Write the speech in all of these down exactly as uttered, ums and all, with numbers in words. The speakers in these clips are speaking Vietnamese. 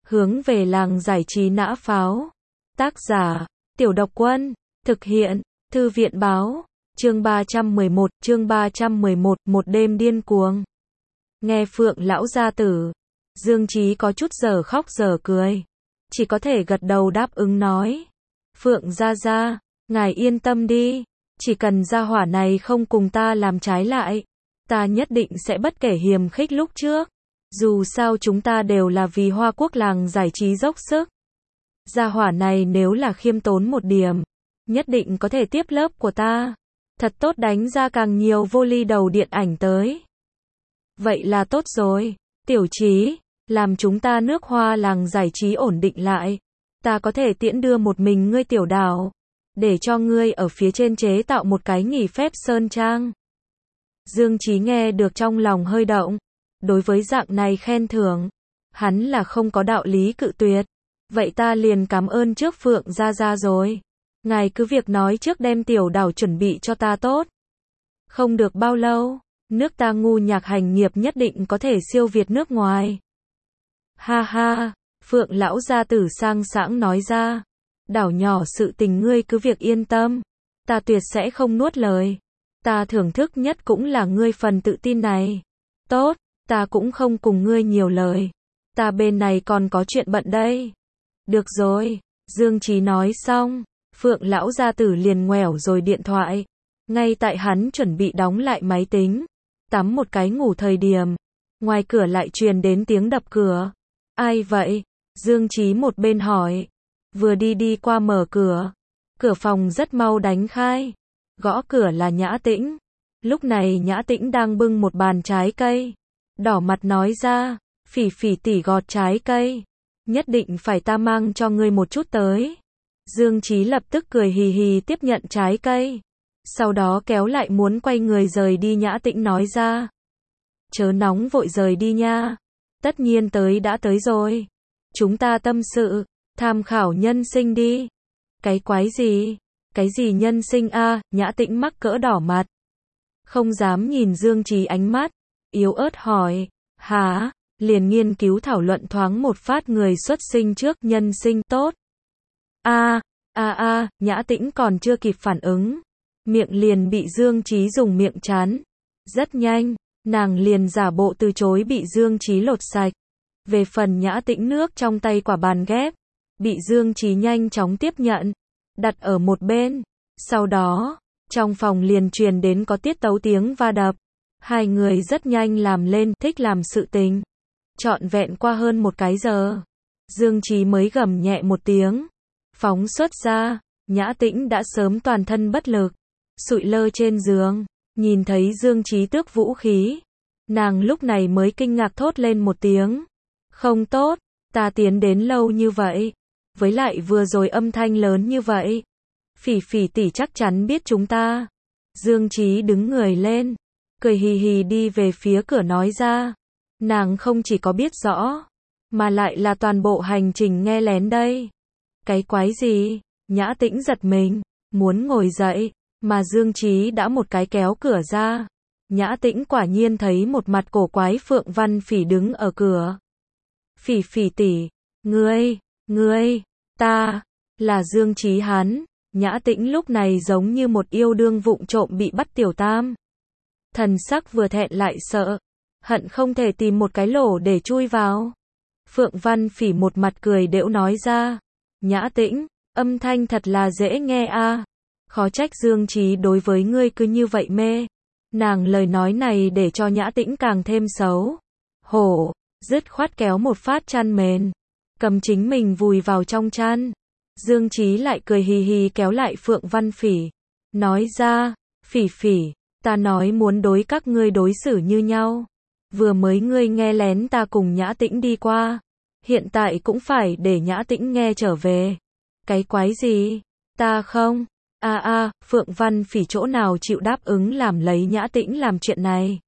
Hướng về làng giải trí nã pháo. Tác giả, Tiểu Độc Quân. Thực hiện, Thư viện báo. Chương ba trăm mười một, chương ba trăm mười một, một đêm điên cuồng. Nghe Phượng lão gia tử, Dương Chí có chút giờ khóc giờ cười. Chỉ có thể gật đầu đáp ứng nói. Phượng gia gia, ngài yên tâm đi. Chỉ cần gia hỏa này không cùng ta làm trái lại, ta nhất định sẽ bất kể hiềm khích lúc trước. Dù sao chúng ta đều là vì Hoa Quốc làng giải trí dốc sức. Gia hỏa này nếu là khiêm tốn một điểm, nhất định có thể tiếp lớp của ta. Thật tốt đánh ra càng nhiều vô ly đầu điện ảnh tới. Vậy là tốt rồi, Tiểu Chí, làm chúng ta nước Hoa làng giải trí ổn định lại. Ta có thể tiễn đưa một mình ngươi tiểu đảo, để cho ngươi ở phía trên chế tạo một cái nghỉ phép sơn trang. Dương Chí nghe được trong lòng hơi động. Đối với dạng này khen thưởng, hắn là không có đạo lý cự tuyệt. Vậy ta liền cảm ơn trước Phượng gia gia rồi. Ngài cứ việc nói trước đem tiểu đảo chuẩn bị cho ta tốt. Không được bao lâu, nước ta ngu nhạc hành nghiệp nhất định có thể siêu việt nước ngoài. Ha ha, Phượng lão gia tử sang sảng nói ra. Đảo nhỏ sự tình ngươi cứ việc yên tâm. Ta tuyệt sẽ không nuốt lời. Ta thưởng thức nhất cũng là ngươi phần tự tin này. Tốt, ta cũng không cùng ngươi nhiều lời. Ta bên này còn có chuyện bận đây. Được rồi, Dương Chí nói xong, Phượng lão gia tử liền ngoẻo rồi điện thoại. Ngay tại hắn chuẩn bị đóng lại máy tính, tắm một cái ngủ thời điểm, ngoài cửa lại truyền đến tiếng đập cửa. Ai vậy? Dương Chí một bên hỏi, vừa đi đi qua mở cửa. Cửa phòng rất mau đánh khai. Gõ cửa là Nhã Tĩnh. Lúc này Nhã Tĩnh đang bưng một bàn trái cây. Đỏ mặt nói ra, Phỉ Phỉ tỉ gọt trái cây. Nhất định phải ta mang cho ngươi một chút tới. Dương Chí lập tức cười hì hì tiếp nhận trái cây. Sau đó kéo lại muốn quay người rời đi. Nhã Tĩnh nói ra. Chớ nóng vội rời đi nha. Tất nhiên tới đã tới rồi. Chúng ta tâm sự, tham khảo nhân sinh đi. Cái quái gì? Cái gì nhân sinh a? À? Nhã Tĩnh mắc cỡ đỏ mặt. Không dám nhìn Dương Chí ánh mắt. Yếu ớt hỏi. Hả? Liền nghiên cứu thảo luận thoáng một phát người xuất sinh trước nhân sinh tốt. A, a a, Nhã Tĩnh còn chưa kịp phản ứng. Miệng liền bị Dương Chí dùng miệng chán. Rất nhanh, nàng liền giả bộ từ chối bị Dương Chí lột sạch. Về phần Nhã Tĩnh nước trong tay quả bàn ghép, bị Dương Chí nhanh chóng tiếp nhận, đặt ở một bên. Sau đó, trong phòng liền truyền đến có tiết tấu tiếng va đập. Hai người rất nhanh làm lên, thích làm sự tình. Trọn vẹn qua hơn một cái giờ, Dương Chí mới gầm nhẹ một tiếng, phóng xuất ra. Nhã Tĩnh đã sớm toàn thân bất lực, sụi lơ trên giường. Nhìn thấy Dương Chí tước vũ khí, nàng lúc này mới kinh ngạc thốt lên một tiếng. Không tốt, ta tiến đến lâu như vậy, với lại vừa rồi âm thanh lớn như vậy. Phỉ Phỉ tỷ chắc chắn biết chúng ta. Dương Chí đứng người lên, cười hì hì đi về phía cửa nói ra. Nàng không chỉ có biết rõ, mà lại là toàn bộ hành trình nghe lén đây. Cái quái gì? Nhã Tĩnh giật mình, muốn ngồi dậy, mà Dương Chí đã một cái kéo cửa ra. Nhã Tĩnh quả nhiên thấy một mặt cổ quái Phượng Văn Phỉ đứng ở cửa. Phỉ Phỉ tỷ, ngươi, ngươi, ta, là Dương Chí hắn. Nhã Tĩnh lúc này giống như một yêu đương vụng trộm bị bắt tiểu tam. Thần sắc vừa thẹn lại sợ, hận không thể tìm một cái lỗ để chui vào. Phượng Văn Phỉ một mặt cười đễu nói ra. Nhã Tĩnh, âm thanh thật là dễ nghe a. À. Khó trách Dương Chí đối với ngươi cứ như vậy mê. Nàng lời nói này để cho Nhã Tĩnh càng thêm xấu hổ, dứt khoát kéo một phát chăn mền, cầm chính mình vùi vào trong chăn. Dương Chí lại cười hì hì kéo lại Phượng Văn Phỉ, nói ra, Phỉ Phỉ, ta nói muốn đối các ngươi đối xử như nhau. Vừa mới ngươi nghe lén ta cùng Nhã Tĩnh đi qua, hiện tại cũng phải để Nhã Tĩnh nghe trở về. Cái quái gì? Ta không. A a, Phượng Văn Phỉ chỗ nào chịu đáp ứng làm lấy Nhã Tĩnh làm chuyện này.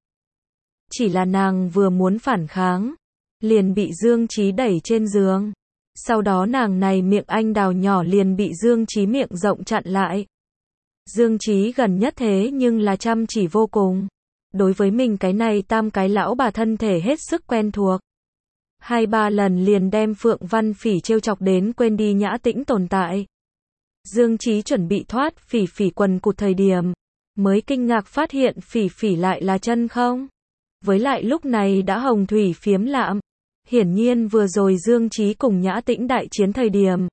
Chỉ là nàng vừa muốn phản kháng, liền bị Dương Chí đẩy trên giường. Sau đó nàng này miệng anh đào nhỏ liền bị Dương Chí miệng rộng chặn lại. Dương Chí gần nhất thế nhưng là chăm chỉ vô cùng. Đối với mình cái này tam cái lão bà thân thể hết sức quen thuộc. Hai ba lần liền đem Phượng Văn Phỉ trêu chọc đến quên đi Nhã Tĩnh tồn tại. Dương Chí chuẩn bị thoát Phỉ Phỉ quần cụt thời điểm, mới kinh ngạc phát hiện Phỉ Phỉ lại là chân không. Với lại lúc này đã hồng thủy phiếm lạm. Hiển nhiên vừa rồi Dương Chí cùng Nhã Tĩnh đại chiến thời điểm,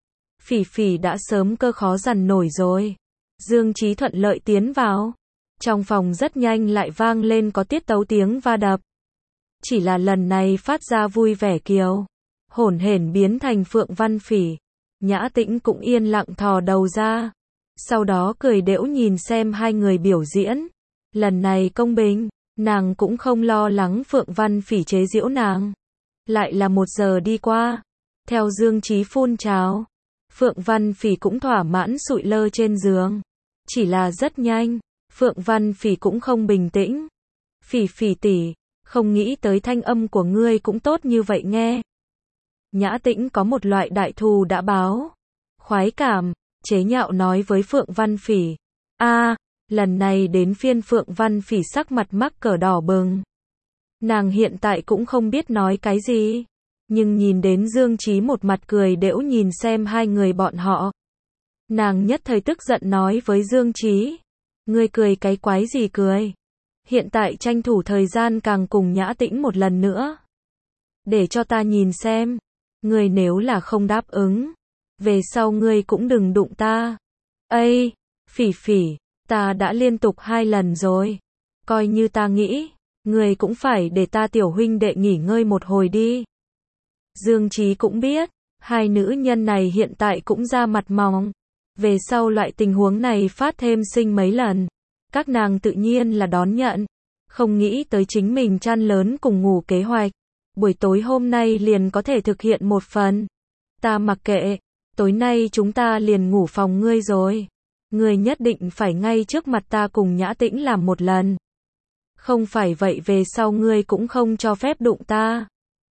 Phỉ Phỉ đã sớm cơ khó dằn nổi rồi. Dương Chí thuận lợi tiến vào. Trong phòng rất nhanh lại vang lên có tiết tấu tiếng va đập. Chỉ là lần này phát ra vui vẻ kiều. Hổn hển biến thành Phượng Văn Phỉ. Nhã Tĩnh cũng yên lặng thò đầu ra. Sau đó cười đễu nhìn xem hai người biểu diễn. Lần này công bình, nàng cũng không lo lắng Phượng Văn Phỉ chế giễu nàng. Lại là một giờ đi qua. Theo Dương Chí phun trào, Phượng Văn Phỉ cũng thỏa mãn sụi lơ trên giường. Chỉ là rất nhanh, Phượng Văn Phỉ cũng không bình tĩnh. Phỉ Phỉ tỷ, không nghĩ tới thanh âm của ngươi cũng tốt như vậy nghe. Nhã Tĩnh có một loại đại thù đã báo. Khoái cảm, chế nhạo nói với Phượng Văn Phỉ. A, lần này đến phiên Phượng Văn Phỉ sắc mặt mắc cỡ đỏ bừng. Nàng hiện tại cũng không biết nói cái gì. Nhưng nhìn đến Dương Chí một mặt cười đễu nhìn xem hai người bọn họ. Nàng nhất thời tức giận nói với Dương Chí. Ngươi cười cái quái gì cười. Hiện tại tranh thủ thời gian càng cùng Nhã Tĩnh một lần nữa. Để cho ta nhìn xem. Ngươi nếu là không đáp ứng. Về sau ngươi cũng đừng đụng ta. Ây, Phỉ Phỉ, ta đã liên tục hai lần rồi. Coi như ta nghĩ. Ngươi cũng phải để ta tiểu huynh đệ nghỉ ngơi một hồi đi. Dương Chí cũng biết, hai nữ nhân này hiện tại cũng ra mặt mỏng. Về sau loại tình huống này phát thêm sinh mấy lần. Các nàng tự nhiên là đón nhận. Không nghĩ tới chính mình chăn lớn cùng ngủ kế hoạch. Buổi tối hôm nay liền có thể thực hiện một phần. Ta mặc kệ, tối nay chúng ta liền ngủ phòng ngươi rồi. Ngươi nhất định phải ngay trước mặt ta cùng Nhã Tĩnh làm một lần. Không phải vậy về sau ngươi cũng không cho phép đụng ta.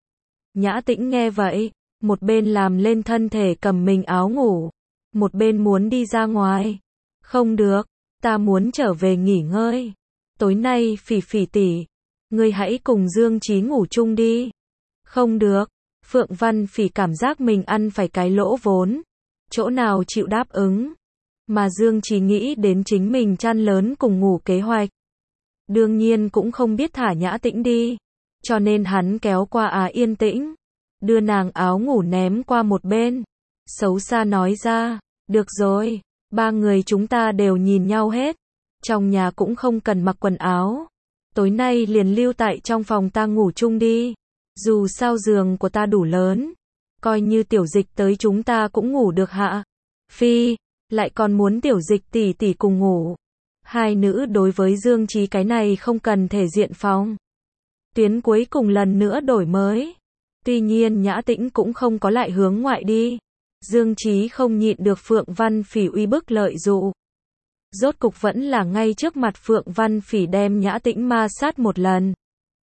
Nhã Tĩnh nghe vậy, một bên làm lên thân thể cầm mình áo ngủ, một bên muốn đi ra ngoài. Không được, ta muốn trở về nghỉ ngơi. Tối nay Phỉ Phỉ tỷ, ngươi hãy cùng Dương Chí ngủ chung đi. Không được, Phượng Văn Phỉ cảm giác mình ăn phải cái lỗ vốn, chỗ nào chịu đáp ứng. Mà Dương Chí nghĩ đến chính mình chăn lớn cùng ngủ kế hoạch. Đương nhiên cũng không biết thả Nhã Tĩnh đi. Cho nên hắn kéo qua Á Yên Tĩnh. Đưa nàng áo ngủ ném qua một bên. Xấu xa nói ra. Được rồi. Ba người chúng ta đều nhìn nhau hết. Trong nhà cũng không cần mặc quần áo. Tối nay liền lưu tại trong phòng ta ngủ chung đi. Dù sao giường của ta đủ lớn. Coi như tiểu dịch tới chúng ta cũng ngủ được hạ. Phi. Lại còn muốn tiểu dịch tỷ tỷ cùng ngủ. Hai nữ đối với Dương Chí cái này không cần thể diện phòng. Tuyến cuối cùng lần nữa đổi mới. Tuy nhiên Nhã Tĩnh cũng không có lại hướng ngoại đi. Dương Chí không nhịn được Phượng Văn Phỉ uy bức lợi dụ. Rốt cục vẫn là ngay trước mặt Phượng Văn Phỉ đem Nhã Tĩnh ma sát một lần.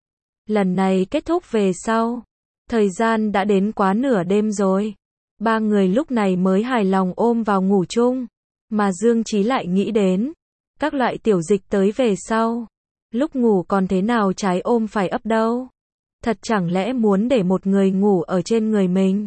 Lần này kết thúc về sau. Thời gian đã đến quá nửa đêm rồi. Ba người lúc này mới hài lòng ôm vào ngủ chung. Mà Dương Chí lại nghĩ đến. Các loại tiểu dịch tới về sau. Lúc ngủ còn thế nào trái ôm phải ấp đâu. Thật chẳng lẽ muốn để một người ngủ ở trên người mình.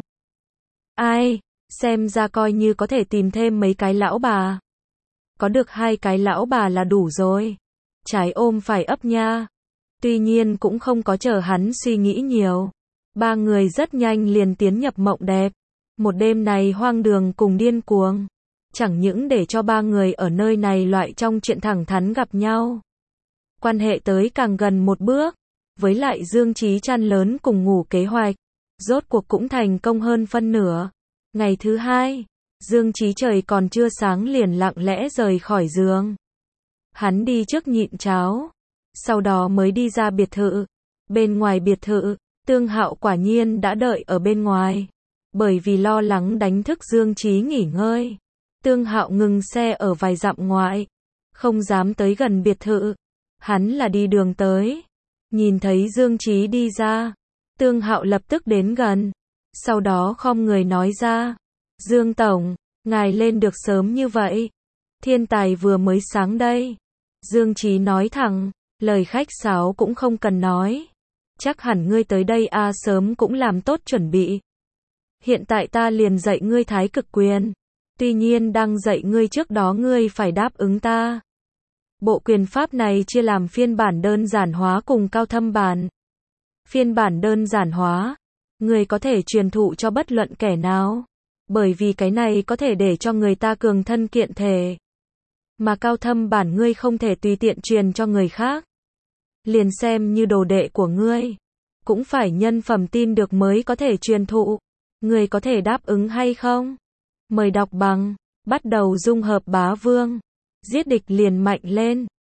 Ai, xem ra coi như có thể tìm thêm mấy cái lão bà. Có được hai cái lão bà là đủ rồi. Trái ôm phải ấp nha. Tuy nhiên cũng không có chờ hắn suy nghĩ nhiều. Ba người rất nhanh liền tiến nhập mộng đẹp. Một đêm này hoang đường cùng điên cuồng. Chẳng những để cho ba người ở nơi này loại trong chuyện thẳng thắn gặp nhau. Quan hệ tới càng gần một bước. Với lại Dương Chí chăn lớn cùng ngủ kế hoạch. Rốt cuộc cũng thành công hơn phân nửa. Ngày thứ hai, Dương Chí trời còn chưa sáng liền lặng lẽ rời khỏi giường. Hắn đi trước nhịn cháo. Sau đó mới đi ra biệt thự. Bên ngoài biệt thự, Tương Hạo quả nhiên đã đợi ở bên ngoài. Bởi vì lo lắng đánh thức Dương Chí nghỉ ngơi. Tương Hạo ngừng xe ở vài dặm ngoại. Không dám tới gần biệt thự. Hắn là đi đường tới. Nhìn thấy Dương Chí đi ra. Tương Hạo lập tức đến gần. Sau đó khom người nói ra. Dương Tổng, ngài lên được sớm như vậy. Thiên tài vừa mới sáng đây. Dương Chí nói thẳng. Lời khách sáo cũng không cần nói. Chắc hẳn ngươi tới đây a sớm cũng làm tốt chuẩn bị. Hiện tại ta liền dạy ngươi thái cực quyền. Tuy nhiên đang dạy ngươi trước đó ngươi phải đáp ứng ta. Bộ quyền pháp này chia làm phiên bản đơn giản hóa cùng cao thâm bản. Phiên bản đơn giản hóa, ngươi có thể truyền thụ cho bất luận kẻ nào. Bởi vì cái này có thể để cho người ta cường thân kiện thể. Mà cao thâm bản ngươi không thể tùy tiện truyền cho người khác. Liền xem như đồ đệ của ngươi. Cũng phải nhân phẩm tin được mới có thể truyền thụ. Ngươi có thể đáp ứng hay không? Mời đọc bằng. Bắt đầu dung hợp bá vương. Giết địch liền mạnh lên.